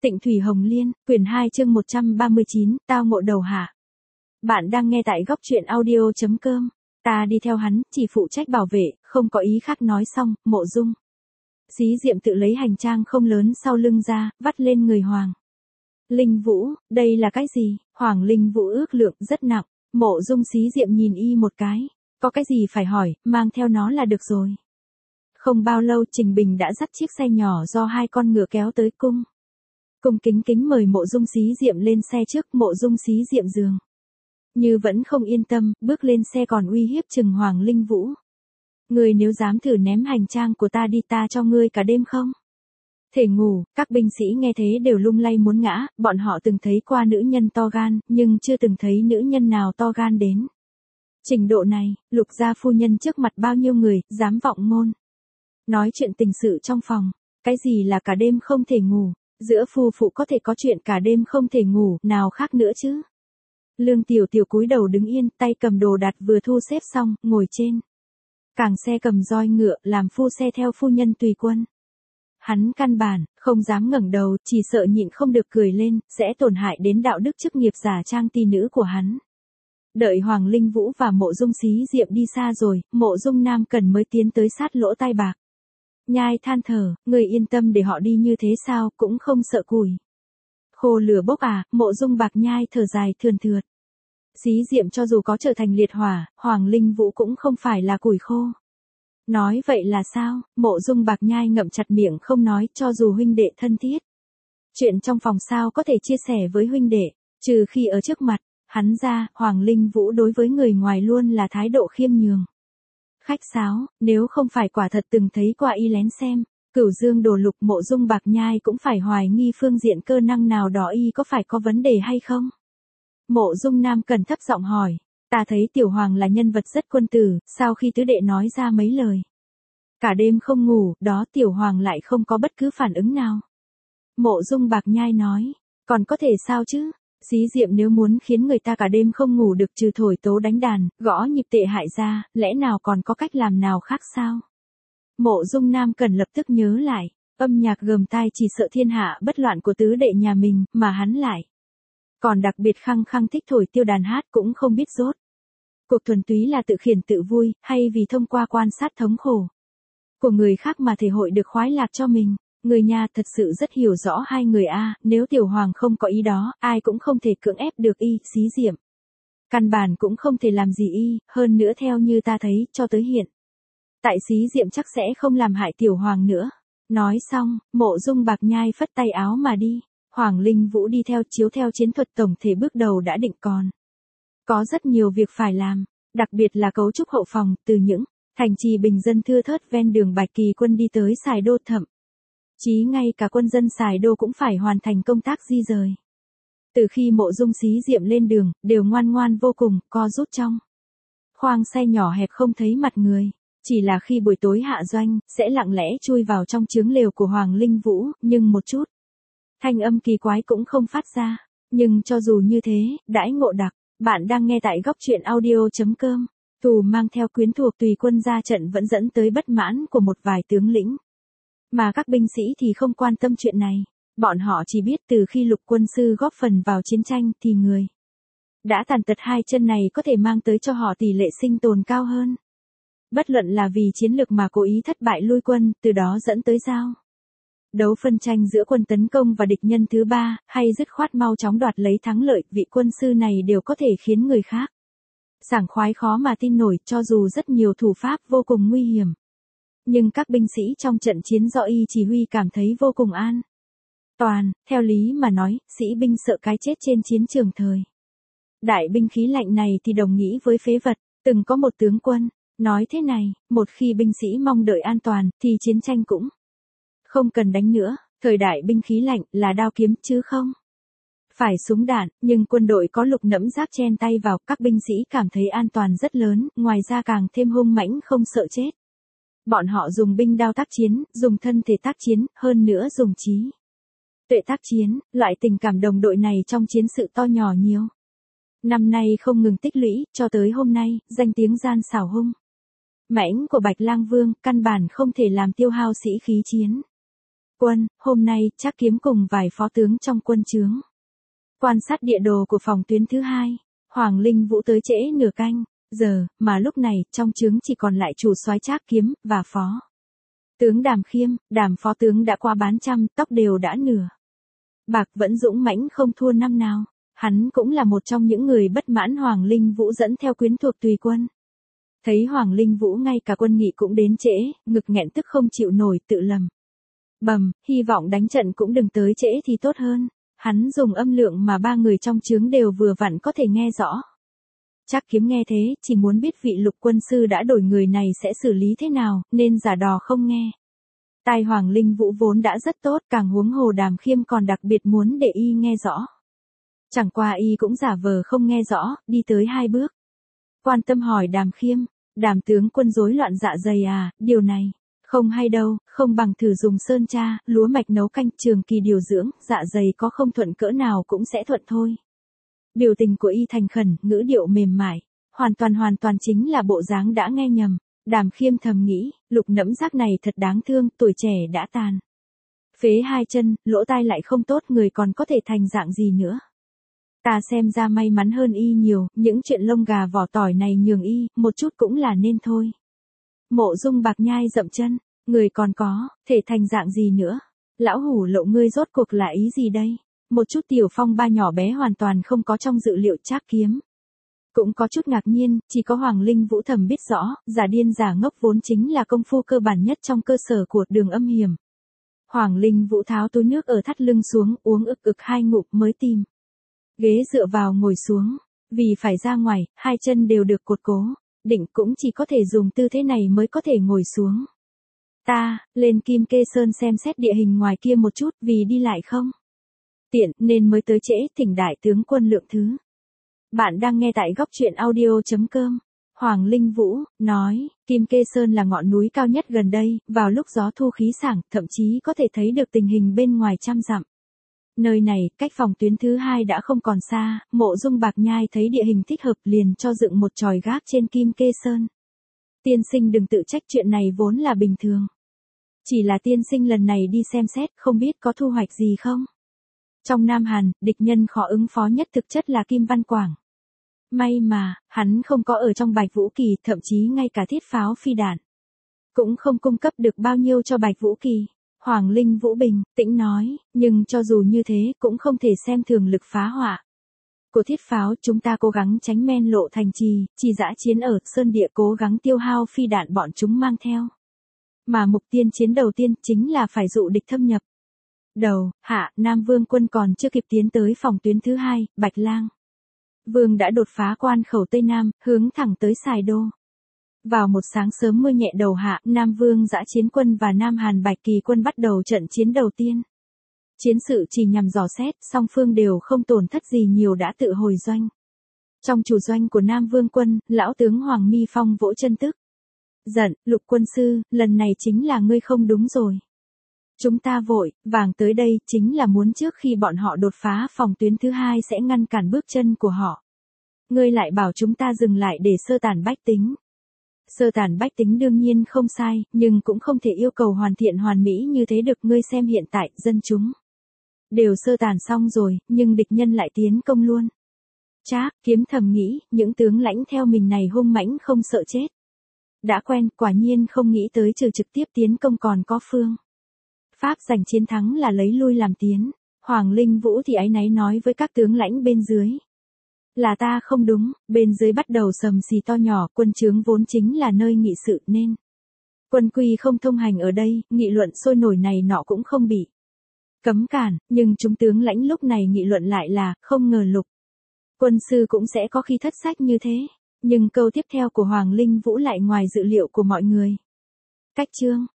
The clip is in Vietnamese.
Tịnh Thủy Hồng Liên, quyển 2 chương 139, tao ngộ đầu hạ. Bạn đang nghe tại góc truyện audio.com. Ta đi theo hắn, chỉ phụ trách bảo vệ, không có ý khác. Nói xong, Mộ Dung Xí Diệm tự lấy hành trang không lớn sau lưng ra, vắt lên người Hoàng Linh Vũ. Đây là cái gì? Hoàng Linh Vũ ước lượng rất nặng. Mộ Dung Xí Diệm nhìn y một cái. Có cái gì phải hỏi, mang theo nó là được rồi. Không bao lâu Trình Bình đã dắt chiếc xe nhỏ do hai con ngựa kéo tới cung. Cung kính kính mời Mộ Dung Xí Diệm lên xe trước. Mộ Dung Xí Diệm dường như vẫn không yên tâm, bước lên xe còn uy hiếp chừng Hoàng Linh Vũ. Ngươi nếu dám thử ném hành trang của ta đi, ta cho ngươi cả đêm không thể ngủ. Các binh sĩ nghe thế đều lung lay muốn ngã, bọn họ từng thấy qua nữ nhân to gan, nhưng chưa từng thấy nữ nhân nào to gan đến trình độ này. Lục gia phu nhân trước mặt bao nhiêu người, dám vọng ngôn nói chuyện tình sự trong phòng. Cái gì là cả đêm không thể ngủ? Giữa phu phụ có thể có chuyện cả đêm không thể ngủ, nào khác nữa chứ? Lương Tiểu Tiểu cúi đầu đứng yên, tay cầm đồ đạc vừa thu xếp xong, ngồi trên càng xe cầm roi ngựa, làm phu xe theo phu nhân tùy quân. Hắn căn bản không dám ngẩng đầu, chỉ sợ nhịn không được cười lên, sẽ tổn hại đến đạo đức chức nghiệp giả trang ti nữ của hắn. Đợi Hoàng Linh Vũ và Mộ Dung Xí Diệm đi xa rồi, Mộ Dung Nam Cần mới tiến tới sát lỗ tai bạc. Nhai than thở, người yên tâm để họ đi như thế sao, cũng không sợ củi khô lửa bốc à? Mộ Dung Bạc Nhai thở dài thườn thượt. Xí Diệm cho dù có trở thành liệt hỏa, Hoàng Linh Vũ cũng không phải là củi khô. Nói vậy là sao? Mộ Dung Bạc Nhai ngậm chặt miệng không nói. Cho dù huynh đệ thân thiết, chuyện trong phòng sao có thể chia sẻ với huynh đệ, trừ khi ở trước mặt hắn ra. Hoàng Linh Vũ đối với người ngoài luôn là thái độ khiêm nhường, khách sáo. Nếu không phải quả thật từng thấy qua y lén xem Cửu Dương Đồ Lục, Mộ Dung Bạc Nhai cũng phải hoài nghi phương diện cơ năng nào đó y có phải có vấn đề hay không. Mộ Dung Nam Cần thấp giọng hỏi, ta thấy Tiểu Hoàng là nhân vật rất quân tử, sau khi tứ đệ nói ra mấy lời cả đêm không ngủ, đó Tiểu Hoàng lại không có bất cứ phản ứng nào. Mộ Dung Bạc Nhai nói, còn có thể sao chứ? Xí Diệm nếu muốn khiến người ta cả đêm không ngủ được, trừ thổi tố đánh đàn, gõ nhịp tệ hại ra, lẽ nào còn có cách làm nào khác sao? Mộ Dung Nam Cần lập tức nhớ lại, âm nhạc gầm tai chỉ sợ thiên hạ bất loạn của tứ đệ nhà mình, mà hắn lại còn đặc biệt khăng khăng thích thổi tiêu đàn hát, cũng không biết rốt cuộc thuần túy là tự khiển tự vui, hay vì thông qua quan sát thống khổ của người khác mà thể hội được khoái lạc cho mình. Người nhà thật sự rất hiểu rõ hai người a, nếu Tiểu Hoàng không có ý đó, ai cũng không thể cưỡng ép được y. Xí Diệm căn bản cũng không thể làm gì y, hơn nữa theo như ta thấy, cho tới hiện tại Xí Diệm chắc sẽ không làm hại Tiểu Hoàng nữa. Nói xong, Mộ Dung Bạc Nhai phất tay áo mà đi. Hoàng Linh Vũ đi theo, chiếu theo chiến thuật tổng thể bước đầu đã định, còn có rất nhiều việc phải làm, đặc biệt là cấu trúc hậu phòng, từ những thành trì bình dân thưa thớt ven đường Bạch Kỳ quân đi tới Sài Đô, thậm chí ngay cả quân dân Sài Đô cũng phải hoàn thành công tác di rời. Từ khi Mộ Dung Xí Diệm lên đường, đều ngoan ngoan vô cùng, co rút trong khoang xe nhỏ hẹp không thấy mặt người. Chỉ là khi buổi tối hạ doanh, sẽ lặng lẽ chui vào trong chướng lều của Hoàng Linh Vũ, nhưng một chút thanh âm kỳ quái cũng không phát ra. Nhưng cho dù như thế, đãi ngộ đặc. Bạn đang nghe tại góc truyện audio.com. Tù mang theo quyến thuộc tùy quân ra trận vẫn dẫn tới bất mãn của một vài tướng lĩnh. Mà các binh sĩ thì không quan tâm chuyện này. Bọn họ chỉ biết từ khi Lục quân sư góp phần vào chiến tranh thì người đã tàn tật hai chân này có thể mang tới cho họ tỷ lệ sinh tồn cao hơn. Bất luận là vì chiến lược mà cố ý thất bại lui quân, từ đó dẫn tới giao đấu phân tranh giữa quân tấn công và địch nhân thứ ba, hay dứt khoát mau chóng đoạt lấy thắng lợi, vị quân sư này đều có thể khiến người khác sảng khoái khó mà tin nổi, cho dù rất nhiều thủ pháp vô cùng nguy hiểm. Nhưng các binh sĩ trong trận chiến do y chỉ huy cảm thấy vô cùng an toàn. Theo lý mà nói, sĩ binh sợ cái chết trên chiến trường thời đại binh khí lạnh này thì đồng nghĩa với phế vật. Từng có một tướng quân nói thế này, một khi binh sĩ mong đợi an toàn, thì chiến tranh cũng không cần đánh nữa. Thời đại binh khí lạnh là đao kiếm chứ không phải súng đạn, nhưng quân đội có lục nẫm giáp chen tay vào, các binh sĩ cảm thấy an toàn rất lớn, ngoài ra càng thêm hung mãnh không sợ chết. Bọn họ dùng binh đao tác chiến, dùng thân thể tác chiến, hơn nữa dùng trí tuệ tác chiến. Loại tình cảm đồng đội này trong chiến sự to nhỏ nhiều năm nay không ngừng tích lũy, cho tới hôm nay, danh tiếng gian xảo hung mãnh của Bạch Lang Vương căn bản không thể làm tiêu hao sĩ khí chiến Quân, hôm nay, Trác Kiếm cùng vài phó tướng trong quân trướng. Quan sát địa đồ của phòng tuyến thứ hai, Hoàng Linh Vũ tới trễ nửa canh giờ, mà lúc này, trong trướng chỉ còn lại chủ soái Trác Kiếm, và phó tướng Đàm Khiêm. Đàm phó tướng đã qua bán trăm, tóc đều đã nửa bạc, vẫn dũng mãnh không thua năm nào. Hắn cũng là một trong những người bất mãn Hoàng Linh Vũ dẫn theo quyến thuộc tùy quân. Thấy Hoàng Linh Vũ ngay cả quân nghị cũng đến trễ, ngực nghẹn tức không chịu nổi, tự lầm bầm, hy vọng đánh trận cũng đừng tới trễ thì tốt hơn. Hắn dùng âm lượng mà ba người trong trướng đều vừa vặn có thể nghe rõ. Trác Kiếm nghe thế, chỉ muốn biết vị Lục quân sư đã đổi người này sẽ xử lý thế nào, nên giả đò không nghe. Tai Hoàng Linh Vũ vốn đã rất tốt, càng huống hồ Đàm Khiêm còn đặc biệt muốn để y nghe rõ. Chẳng qua y cũng giả vờ không nghe rõ, đi tới 2 bước. Quan tâm hỏi Đàm Khiêm, Đàm tướng quân rối loạn dạ dày à, điều này không hay đâu, không bằng thử dùng sơn tra, lúa mạch nấu canh, trường kỳ điều dưỡng, dạ dày có không thuận cỡ nào cũng sẽ thuận thôi. Biểu tình của y thành khẩn, ngữ điệu mềm mại, hoàn toàn chính là bộ dáng đã nghe nhầm. Đàm Khiêm thầm nghĩ, Lục nẫm giác này thật đáng thương, tuổi trẻ đã tàn phế 2 chân, lỗ tai lại không tốt, người còn có thể thành dạng gì nữa. Ta xem ra may mắn hơn y nhiều, những chuyện lông gà vỏ tỏi này nhường y, một chút cũng là nên thôi. Mộ Dung Bạc Nhai dậm chân, người còn có, thể thành dạng gì nữa. Lão hủ Lộ ngươi rốt cuộc là ý gì đây? Một chút tiểu phong ba nhỏ bé hoàn toàn không có trong dự liệu. Trác Kiếm cũng có chút ngạc nhiên, chỉ có Hoàng Linh Vũ thầm biết rõ, giả điên giả ngốc vốn chính là công phu cơ bản nhất trong cơ sở của Đường Âm Hiểm. Hoàng Linh Vũ tháo túi nước ở thắt lưng xuống, uống ực ực 2 ngụm mới tìm ghế dựa vào ngồi xuống. Vì phải ra ngoài, 2 chân đều được cột cố định, cũng chỉ có thể dùng tư thế này mới có thể ngồi xuống. Ta lên Kim Kê Sơn xem xét địa hình ngoài kia một chút, vì đi lại không tiện nên mới tới trễ. Thỉnh đại tướng quân lượng thứ. Bạn đang nghe tại góc truyện audio.com. Hoàng Linh Vũ nói, Kim Kê Sơn là ngọn núi cao nhất gần đây, vào lúc gió thu khí sảng, thậm chí có thể thấy được tình hình bên ngoài trăm dặm. Nơi này, cách phòng tuyến thứ 2 đã không còn xa, Mộ Dung Bạc Nhai thấy địa hình thích hợp liền cho dựng một chòi gác trên Kim Kê Sơn. Tiên sinh đừng tự trách, chuyện này vốn là bình thường. Chỉ là tiên sinh lần này đi xem xét, không biết có thu hoạch gì không? Trong Nam Hàn, địch nhân khó ứng phó nhất thực chất là Kim Văn Quảng. May mà, hắn không có ở trong Bạch Vũ Kỳ, thậm chí ngay cả thiết pháo phi đạn cũng không cung cấp được bao nhiêu cho Bạch Vũ Kỳ. Hoàng Linh Vũ bình tĩnh nói, nhưng cho dù như thế cũng không thể xem thường lực phá hoại của thiết pháo. Chúng ta cố gắng tránh men lộ thành trì, chỉ dã chiến ở sơn địa, cố gắng tiêu hao phi đạn bọn chúng mang theo. Mà mục tiên chiến đầu tiên chính là phải dụ địch thâm nhập. Đầu, hạ, Nam Vương quân còn chưa kịp tiến tới phòng tuyến thứ 2, Bạch Lang Vương đã đột phá quan khẩu Tây Nam, hướng thẳng tới Sài Đô. Vào một sáng sớm mưa nhẹ đầu hạ, Nam Vương dã chiến quân và Nam Hàn Bạch Kỳ quân bắt đầu trận chiến đầu tiên. Chiến sự chỉ nhằm dò xét, song phương đều không tổn thất gì nhiều đã tự hồi doanh. Trong chủ doanh của Nam Vương quân, lão tướng Hoàng Mi Phong vỗ chân tức giận, Lục quân sư, lần này chính là ngươi không đúng rồi. Chúng ta vội vàng tới đây chính là muốn trước khi bọn họ đột phá phòng tuyến thứ 2 sẽ ngăn cản bước chân của họ. Ngươi lại bảo chúng ta dừng lại để sơ tản bách tính. Sơ tản bách tính đương nhiên không sai, nhưng cũng không thể yêu cầu hoàn thiện hoàn mỹ như thế được. Ngươi xem hiện tại, dân chúng đều sơ tản xong rồi, nhưng địch nhân lại tiến công luôn. Trác Kiếm thầm nghĩ, những tướng lãnh theo mình này hung mãnh không sợ chết. Đã quen, quả nhiên không nghĩ tới trừ trực tiếp tiến công còn có phương pháp giành chiến thắng là lấy lui làm tiến. Hoàng Linh Vũ thì áy náy nói với các tướng lãnh bên dưới. Là ta không đúng, bên dưới bắt đầu sầm xì to nhỏ, quân trướng vốn chính là nơi nghị sự nên quân quy không thông hành ở đây, nghị luận sôi nổi này nọ cũng không bị cấm cản, nhưng chúng tướng lãnh lúc này nghị luận lại là, không ngờ Lục quân sư cũng sẽ có khi thất sách như thế. Nhưng câu tiếp theo của Hoàng Linh Vũ lại ngoài dự liệu của mọi người. Cách chương